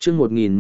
chương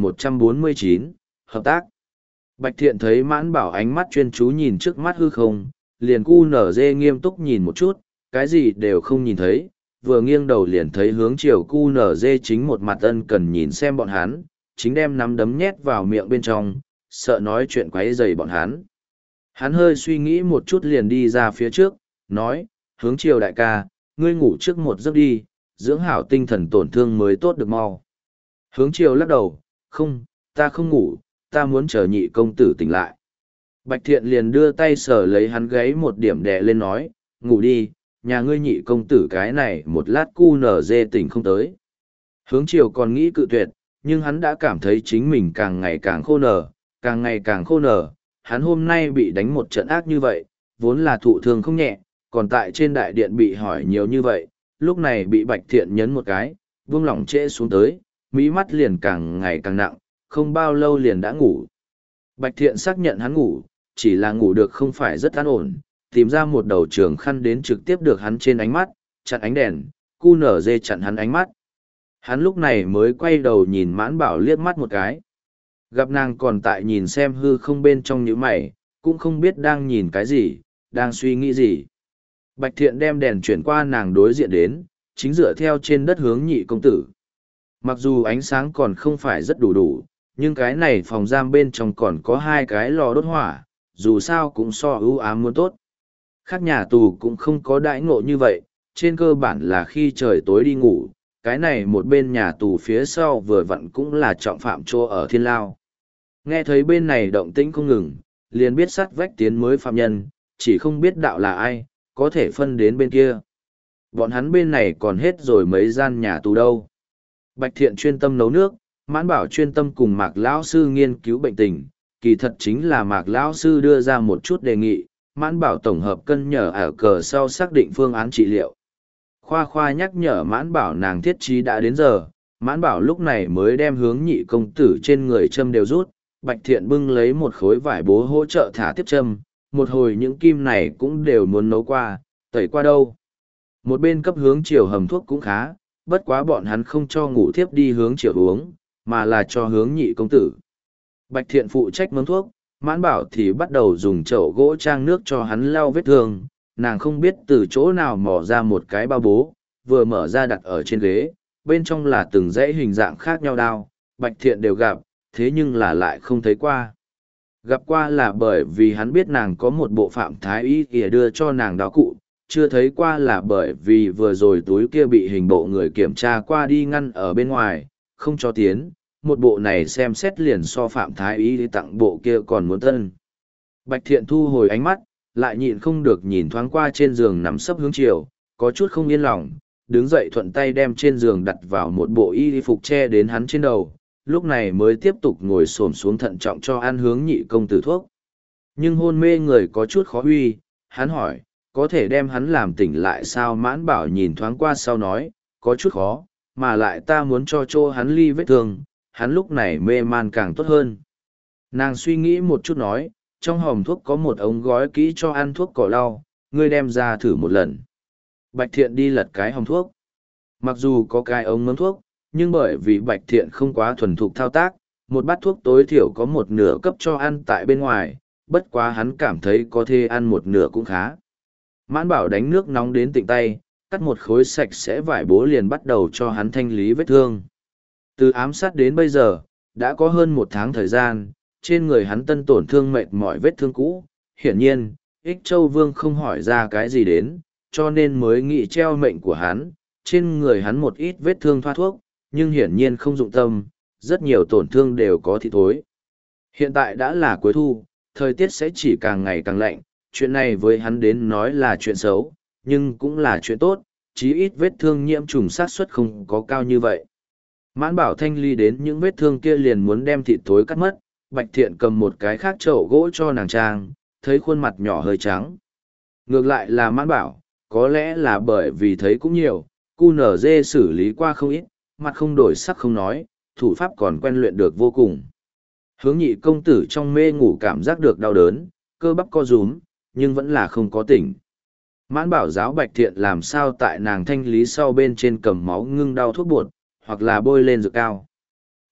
1149, hợp tác. Bạch Thiện thấy Mãn Bảo ánh mắt chuyên chú nhìn trước mắt hư không, liền cu nở dê nghiêm túc nhìn một chút, cái gì đều không nhìn thấy, vừa nghiêng đầu liền thấy hướng chiều cu nở dê chính một mặt ân cần nhìn xem bọn hắn, chính đem nắm đấm nhét vào miệng bên trong, sợ nói chuyện quấy rầy bọn hắn. Hắn hơi suy nghĩ một chút liền đi ra phía trước, nói, hướng chiều đại ca, ngươi ngủ trước một giấc đi, dưỡng hảo tinh thần tổn thương mới tốt được mau. Hướng chiều lắc đầu, không, ta không ngủ, ta muốn chờ nhị công tử tỉnh lại. Bạch Thiện liền đưa tay sờ lấy hắn gáy một điểm đè lên nói, ngủ đi, nhà ngươi nhị công tử cái này một lát cu nở dê tỉnh không tới. Hướng chiều còn nghĩ cự tuyệt, nhưng hắn đã cảm thấy chính mình càng ngày càng khô nở, càng ngày càng khô nở. Hắn hôm nay bị đánh một trận ác như vậy, vốn là thụ thương không nhẹ, còn tại trên đại điện bị hỏi nhiều như vậy, lúc này bị Bạch Thiện nhấn một cái, buông lỏng trễ xuống tới, mí mắt liền càng ngày càng nặng, không bao lâu liền đã ngủ. Bạch Thiện xác nhận hắn ngủ, chỉ là ngủ được không phải rất an ổn, tìm ra một đầu trường khăn đến trực tiếp được hắn trên ánh mắt, chặn ánh đèn, cu nở dê chặn hắn ánh mắt. Hắn lúc này mới quay đầu nhìn Mãn Bảo liếc mắt một cái. Gặp nàng còn tại nhìn xem hư không bên trong nhíu mày, cũng không biết đang nhìn cái gì, đang suy nghĩ gì. Bạch Thiện đem đèn chuyển qua nàng đối diện đến, chính dựa theo trên đất hướng nhị công tử. Mặc dù ánh sáng còn không phải rất đủ, nhưng cái này phòng giam bên trong còn có hai cái lò đốt hỏa, dù sao cũng so ưu ám muốn tốt. Khác nhà tù cũng không có đãi ngộ như vậy, trên cơ bản là khi trời tối đi ngủ, cái này một bên nhà tù phía sau vừa vặn cũng là trọng phạm chỗ ở thiên lao. Nghe thấy bên này động tĩnh không ngừng, liền biết sát vách tiến mới phạm nhân, chỉ không biết đạo là ai, có thể phân đến bên kia. Bọn hắn bên này còn hết rồi mấy gian nhà tù đâu. Bạch Thiện chuyên tâm nấu nước, Mãn Bảo chuyên tâm cùng Mạc Lão Sư nghiên cứu bệnh tình, kỳ thật chính là Mạc Lão Sư đưa ra một chút đề nghị, Mãn Bảo tổng hợp cân nhở ở cờ sau xác định phương án trị liệu. Khoa Khoa nhắc nhở Mãn Bảo nàng thiết trí đã đến giờ, Mãn Bảo lúc này mới đem hướng nhị công tử trên người châm đều rút, Bạch Thiện bưng lấy một khối vải bố hỗ trợ thả tiếp châm, một hồi những kim này cũng đều muốn nấu qua, tẩy qua đâu. Một bên cấp hướng chiều hầm thuốc cũng khá, bất quá bọn hắn không cho ngủ thiếp đi hướng chiều uống, mà là cho hướng nhị công tử. Bạch Thiện phụ trách mớm thuốc, Mãn Bảo thì bắt đầu dùng chậu gỗ trang nước cho hắn lau vết thương, nàng không biết từ chỗ nào mò ra một cái bao bố, vừa mở ra đặt ở trên ghế, bên trong là từng dãy hình dạng khác nhau đao, Bạch Thiện đều gặp, thế nhưng là lại không thấy qua. Gặp qua là bởi vì hắn biết nàng có một bộ phạm thái y kìa đưa cho nàng đao cụ, chưa thấy qua là bởi vì vừa rồi túi kia bị hình bộ người kiểm tra qua đi ngăn ở bên ngoài, không cho tiến, một bộ này xem xét liền so phạm thái y tặng bộ kia còn muốn tân. Bạch Thiện thu hồi ánh mắt, lại nhịn không được nhìn thoáng qua trên giường nằm sấp hướng chiều, có chút không yên lòng, đứng dậy thuận tay đem trên giường đặt vào một bộ y phục che đến hắn trên đầu, lúc này mới tiếp tục ngồi xổm xuống thận trọng cho ăn hướng nhị công tử thuốc. Nhưng hôn mê người có chút khó huy, hắn hỏi, có thể đem hắn làm tỉnh lại sao? Mãn Bảo nhìn thoáng qua sau nói, có chút khó, mà lại ta muốn cho chỗ hắn ly vết thương, hắn lúc này mê man càng tốt hơn. Nàng suy nghĩ một chút nói, trong hòm thuốc có một ống gói kỹ cho ăn thuốc cỏ lau, ngươi đem ra thử một lần. Bạch Thiện đi lật cái hòm thuốc. Mặc dù có cái ống mớm thuốc, nhưng bởi vì Bạch Thiện không quá thuần thục thao tác, một bát thuốc tối thiểu có một nửa cấp cho ăn tại bên ngoài, bất quá hắn cảm thấy có thể ăn một nửa cũng khá. Mãn Bảo đánh nước nóng đến tịnh tay, cắt một khối sạch sẽ vải bố liền bắt đầu cho hắn thanh lý vết thương. Từ ám sát đến bây giờ, đã có hơn một tháng thời gian, trên người hắn tân tổn thương mệt mỏi vết thương cũ. Hiển nhiên, Ích Châu Vương không hỏi ra cái gì đến, cho nên mới nghĩ treo mệnh của hắn, trên người hắn một ít vết thương thoa thuốc, nhưng hiển nhiên không dụng tâm, rất nhiều tổn thương đều có thị thối. Hiện tại đã là cuối thu, thời tiết sẽ chỉ càng ngày càng lạnh, chuyện này với hắn đến nói là chuyện xấu, nhưng cũng là chuyện tốt, chí ít vết thương nhiễm trùng sát suất không có cao như vậy. Mãn Bảo thanh ly đến những vết thương kia liền muốn đem thịt thối cắt mất, Bạch Thiện cầm một cái khác chậu gỗ cho nàng trang, thấy khuôn mặt nhỏ hơi trắng. Ngược lại là Mãn Bảo, có lẽ là bởi vì thấy cũng nhiều, cu nở dê xử lý qua không ít, mặt không đổi sắc không nói, thủ pháp còn quen luyện được vô cùng. Hướng nhị công tử trong mê ngủ cảm giác được đau đớn, cơ bắp co rúm, nhưng vẫn là không có tỉnh. Mãn Bảo giáo Bạch Thiện làm sao tại nàng thanh lý sau bên trên cầm máu ngưng đau thuốc bột, hoặc là bôi lên dược cao.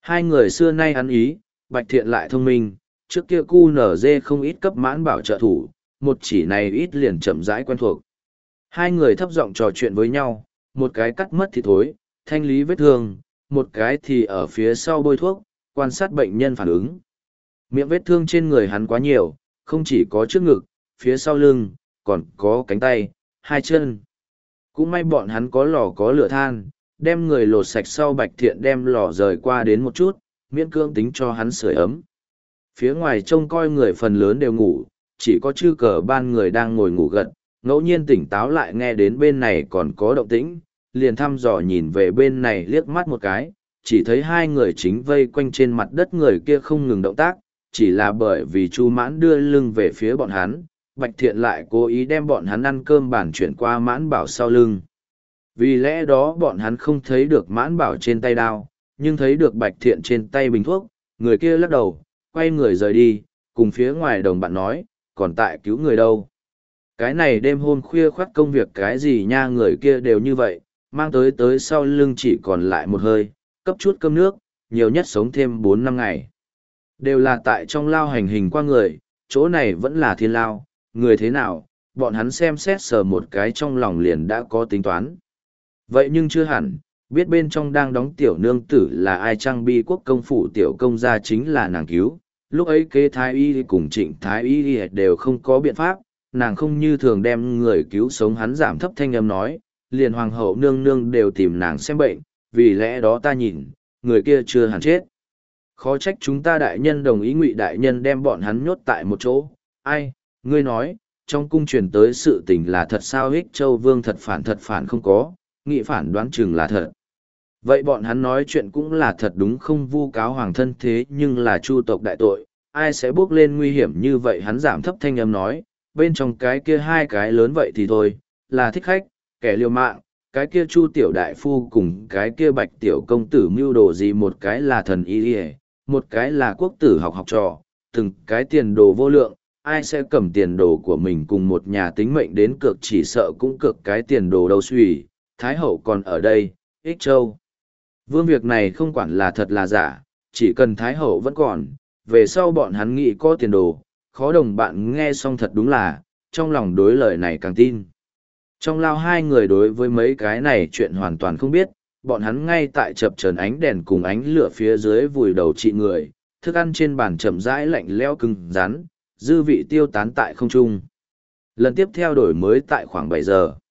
Hai người xưa nay ăn ý, Bạch Thiện lại thông minh, trước kia QNZ không ít cấp mãn bảo trợ thủ, một chỉ này ít liền chậm rãi quen thuộc. Hai người thấp giọng trò chuyện với nhau, một cái cắt mất thì thối, thanh lý vết thương, một cái thì ở phía sau bôi thuốc, quan sát bệnh nhân phản ứng. Miệng vết thương trên người hắn quá nhiều, không chỉ có trước ngực, phía sau lưng, còn có cánh tay, hai chân. Cũng may bọn hắn có lò có lửa than, đem người lột sạch sau Bạch Thiện đem lò rời qua đến một chút, miễn cưỡng tính cho hắn sưởi ấm. Phía ngoài trông coi người phần lớn đều ngủ, chỉ có chư cờ ban người đang ngồi ngủ gật, ngẫu nhiên tỉnh táo lại nghe đến bên này còn có động tĩnh, liền thăm dò nhìn về bên này liếc mắt một cái, chỉ thấy hai người chính vây quanh trên mặt đất người kia không ngừng động tác, chỉ là bởi vì Chu Mãn đưa lưng về phía bọn hắn, Bạch Thiện lại cố ý đem bọn hắn ăn cơm bản chuyển qua Mãn Bảo sau lưng. Vì lẽ đó bọn hắn không thấy được Mãn Bảo trên tay đao, nhưng thấy được Bạch Thiện trên tay bình thuốc, người kia lắc đầu, quay người rời đi, cùng phía ngoài đồng bạn nói, còn tại cứu người đâu. Cái này đêm hôm khuya khoắt công việc cái gì nha, người kia đều như vậy, mang tới sau lưng chỉ còn lại một hơi, cấp chút cơm nước, nhiều nhất sống thêm 4 năm ngày. Đều là tại trong lao hành hình qua người, chỗ này vẫn là thiên lao, người thế nào, bọn hắn xem xét sờ một cái trong lòng liền đã có tính toán. Vậy nhưng chưa hẳn, biết bên trong đang đóng tiểu nương tử là ai chăng, Bi Quốc công phủ tiểu công gia chính là nàng cứu, lúc ấy kế thái y cùng Trịnh thái y đều không có biện pháp, nàng không như thường đem người cứu sống, hắn giảm thấp thanh âm nói, liền hoàng hậu nương nương đều tìm nàng xem bệnh, vì lẽ đó ta nhìn, người kia chưa hẳn chết. Khó trách chúng ta đại nhân đồng ý Ngụy đại nhân đem bọn hắn nhốt tại một chỗ. Ai, ngươi nói, trong cung truyền tới sự tình là thật sao? Ích Châu Vương thật phản không có, nghị phản đoán chừng là thật. Vậy bọn hắn nói chuyện cũng là thật đúng không, vu cáo hoàng thân thế nhưng là chu tộc đại tội, ai sẽ bước lên nguy hiểm như vậy? Hắn giảm thấp thanh âm nói, bên trong cái kia hai cái lớn vậy thì thôi, là thích khách, kẻ liều mạng, cái kia chu tiểu đại phu cùng cái kia Bạch tiểu công tử mưu đồ gì, một cái là thần y, một cái là quốc tử học trò, từng cái tiền đồ vô lượng, ai sẽ cầm tiền đồ của mình cùng một nhà tính mệnh đến cược, chỉ sợ cũng cược cái tiền đồ đâu suy. Thái hậu còn ở đây, Ích Châu Vương việc này không quản là thật là giả, chỉ cần Thái hậu vẫn còn, về sau bọn hắn nghĩ có tiền đồ. Khó đồng bạn nghe xong thật đúng là, trong lòng đối lời này càng tin. Trong lao hai người đối với mấy cái này chuyện hoàn toàn không biết, bọn hắn ngay tại chập chờn ánh đèn cùng ánh lửa phía dưới vùi đầu trị người, thức ăn trên bàn chậm rãi lạnh lẽo cứng rắn, dư vị tiêu tán tại không trung. Lần tiếp theo đổi mới tại khoảng 7 giờ.